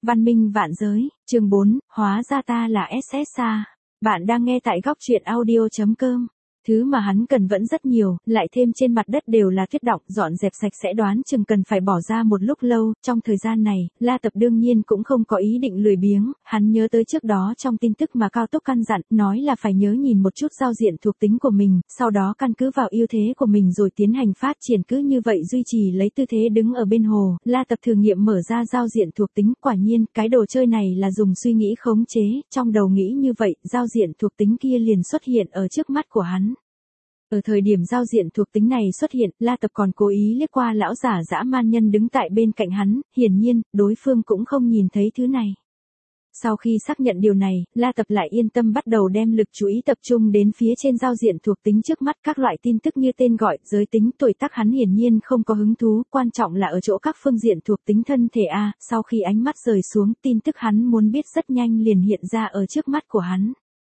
Văn minh vạn giới, chương 4, hóa ra ta là SSA. Bạn đang nghe tại góc truyện audio.com. Thứ mà hắn cần vẫn rất nhiều, lại thêm trên mặt đất đều là tuyết đọng, dọn dẹp sạch sẽ đoán chừng cần phải bỏ ra một lúc lâu. Trong thời gian này, La Tập đương nhiên cũng không có ý định lười biếng, hắn nhớ tới trước đó trong tin tức mà Cao Tốc căn dặn, nói là phải nhớ nhìn một chút giao diện thuộc tính của mình, sau đó căn cứ vào ưu thế của mình rồi tiến hành phát triển, cứ như vậy duy trì lấy tư thế đứng ở bên hồ. La Tập thử nghiệm mở ra giao diện thuộc tính, quả nhiên, cái đồ chơi này là dùng suy nghĩ khống chế, trong đầu nghĩ như vậy, giao diện thuộc tính kia liền xuất hiện ở trước mắt của hắn. Ở thời điểm giao diện thuộc tính này xuất hiện, La Tập còn cố ý liếc qua lão giả dã man nhân đứng tại bên cạnh hắn, hiển nhiên, đối phương cũng không nhìn thấy thứ này. Sau khi xác nhận điều này, La Tập lại yên tâm bắt đầu đem lực chú ý tập trung đến phía trên giao diện thuộc tính trước mắt, các loại tin tức như tên gọi, giới tính, tuổi tác hắn hiển nhiên không có hứng thú, quan trọng là ở chỗ các phương diện thuộc tính thân thể A. Sau khi ánh mắt rời xuống, tin tức hắn muốn biết rất nhanh liền hiện ra ở trước mắt của hắn.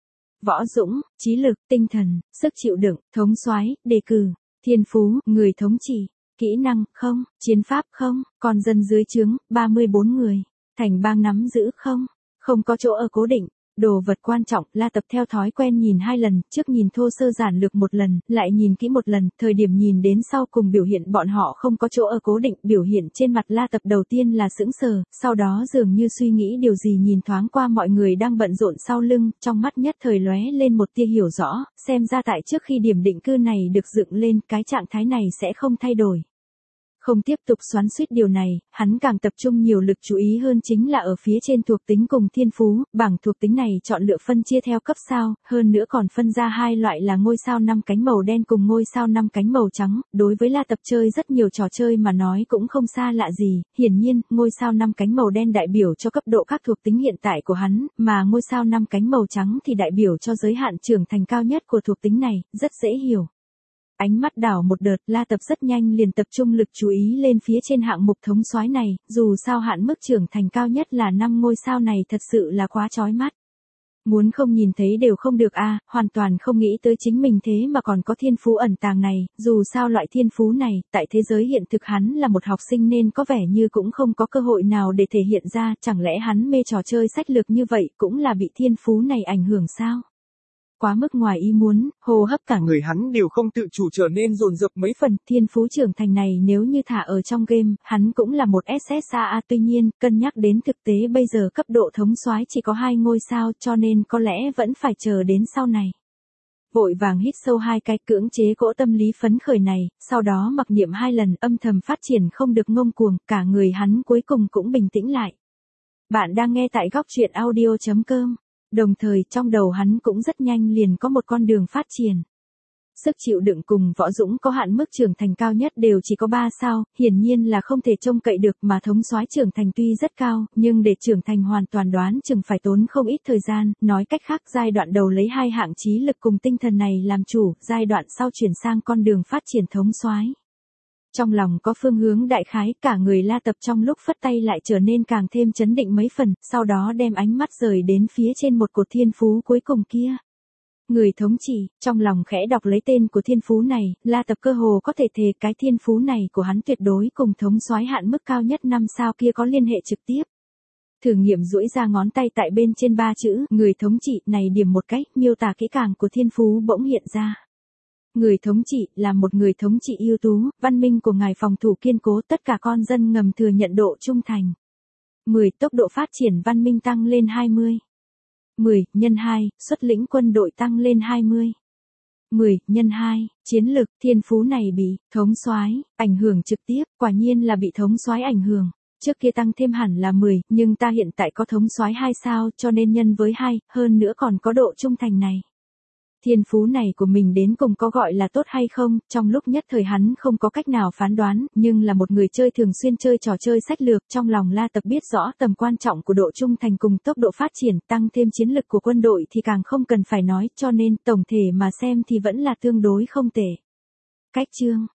Võ dũng, trí lực, tinh thần, sức chịu đựng, thống soái, đề cử, thiên phú, người thống trị, kỹ năng, không, chiến pháp, không, con dân dưới trướng, 34 người, thành bang nắm giữ, không có chỗ ở cố định. Đồ vật quan trọng, La Tập theo thói quen nhìn 2 lần, trước nhìn thô sơ giản lược một lần, lại nhìn kỹ một lần, thời điểm nhìn đến sau cùng biểu hiện bọn họ không có chỗ ở cố định, biểu hiện trên mặt La Tập đầu tiên là sững sờ, sau đó dường như suy nghĩ điều gì nhìn thoáng qua mọi người đang bận rộn sau lưng, trong mắt nhất thời lóe lên một tia hiểu rõ, xem ra tại trước khi điểm định cư này được dựng lên, cái trạng thái này sẽ không thay đổi. Không tiếp tục xoắn xuýt điều này, hắn càng tập trung nhiều lực chú ý hơn chính là ở phía trên thuộc tính cùng thiên phú, bảng thuộc tính này chọn lựa phân chia theo cấp sao, hơn nữa còn phân ra 2 loại là ngôi sao 5 cánh màu đen cùng ngôi sao 5 cánh màu trắng, đối với La Tập chơi rất nhiều trò chơi mà nói cũng không xa lạ gì, hiển nhiên, ngôi sao 5 cánh màu đen đại biểu cho cấp độ các thuộc tính hiện tại của hắn, mà ngôi sao 5 cánh màu trắng thì đại biểu cho giới hạn trưởng thành cao nhất của thuộc tính này, rất dễ hiểu. Ánh mắt đảo một đợt, La Tập rất nhanh liền tập trung lực chú ý lên phía trên hạng mục thống soái này, dù sao hạn mức trưởng thành cao nhất là 5 ngôi sao này thật sự là quá chói mắt. Muốn không nhìn thấy đều không được a, hoàn toàn không nghĩ tới chính mình thế mà còn có thiên phú ẩn tàng này, dù sao loại thiên phú này, tại thế giới hiện thực hắn là một học sinh nên có vẻ như cũng không có cơ hội nào để thể hiện ra, chẳng lẽ hắn mê trò chơi sách lược như vậy cũng là bị thiên phú này ảnh hưởng sao? Quá mức ngoài ý muốn, hô hấp cả người hắn đều không tự chủ trở nên dồn dập mấy phần, thiên phú trưởng thành này nếu như thả ở trong game, hắn cũng là một SSA, tuy nhiên, cân nhắc đến thực tế bây giờ cấp độ thống soái chỉ có 2 ngôi sao cho nên có lẽ vẫn phải chờ đến sau này. Vội vàng hít sâu 2 cái, cưỡng chế cỗ tâm lý phấn khởi này, sau đó mặc niệm 2 lần, âm thầm phát triển không được ngông cuồng, cả người hắn cuối cùng cũng bình tĩnh lại. Bạn đang nghe tại góc truyện audio.com. Đồng thời trong đầu hắn cũng rất nhanh liền có một con đường phát triển. Sức chịu đựng cùng võ dũng có hạn mức trưởng thành cao nhất đều chỉ có 3 sao, hiển nhiên là không thể trông cậy được, mà thống soái trưởng thành tuy rất cao, nhưng để trưởng thành hoàn toàn đoán chừng phải tốn không ít thời gian, nói cách khác giai đoạn đầu lấy 2 hạng trí lực cùng tinh thần này làm chủ, giai đoạn sau chuyển sang con đường phát triển thống soái. Trong lòng có phương hướng đại khái, cả người La Tập trong lúc phất tay lại trở nên càng thêm chấn định mấy phần, sau đó đem ánh mắt rời đến phía trên một cột thiên phú cuối cùng kia. Người thống trị, trong lòng khẽ đọc lấy tên của thiên phú này, La Tập cơ hồ có thể thề cái thiên phú này của hắn tuyệt đối cùng thống soái hạn mức cao nhất 5 sao kia có liên hệ trực tiếp. Thử nghiệm duỗi ra ngón tay tại bên trên 3 chữ, người thống trị này điểm một cách, miêu tả kỹ càng của thiên phú bỗng hiện ra. Người thống trị là một người thống trị ưu tú, văn minh của ngài phòng thủ kiên cố, tất cả con dân ngầm thừa nhận độ trung thành. 10. Tốc độ phát triển văn minh tăng lên 20. 10. Nhân 2, xuất lĩnh quân đội tăng lên 20. 10. Nhân 2, chiến lực, thiên phú này bị thống soái ảnh hưởng trực tiếp, quả nhiên là bị thống soái ảnh hưởng. Trước kia tăng thêm hẳn là 10, nhưng ta hiện tại có thống soái 2 sao, cho nên nhân với 2, hơn nữa còn có độ trung thành này. Thiên phú này của mình đến cùng có gọi là tốt hay không, trong lúc nhất thời hắn không có cách nào phán đoán, nhưng là một người chơi thường xuyên chơi trò chơi sách lược, trong lòng La Tập biết rõ tầm quan trọng của độ trung thành cùng tốc độ phát triển, tăng thêm chiến lực của quân đội thì càng không cần phải nói, cho nên tổng thể mà xem thì vẫn là tương đối không tệ. Cách chương,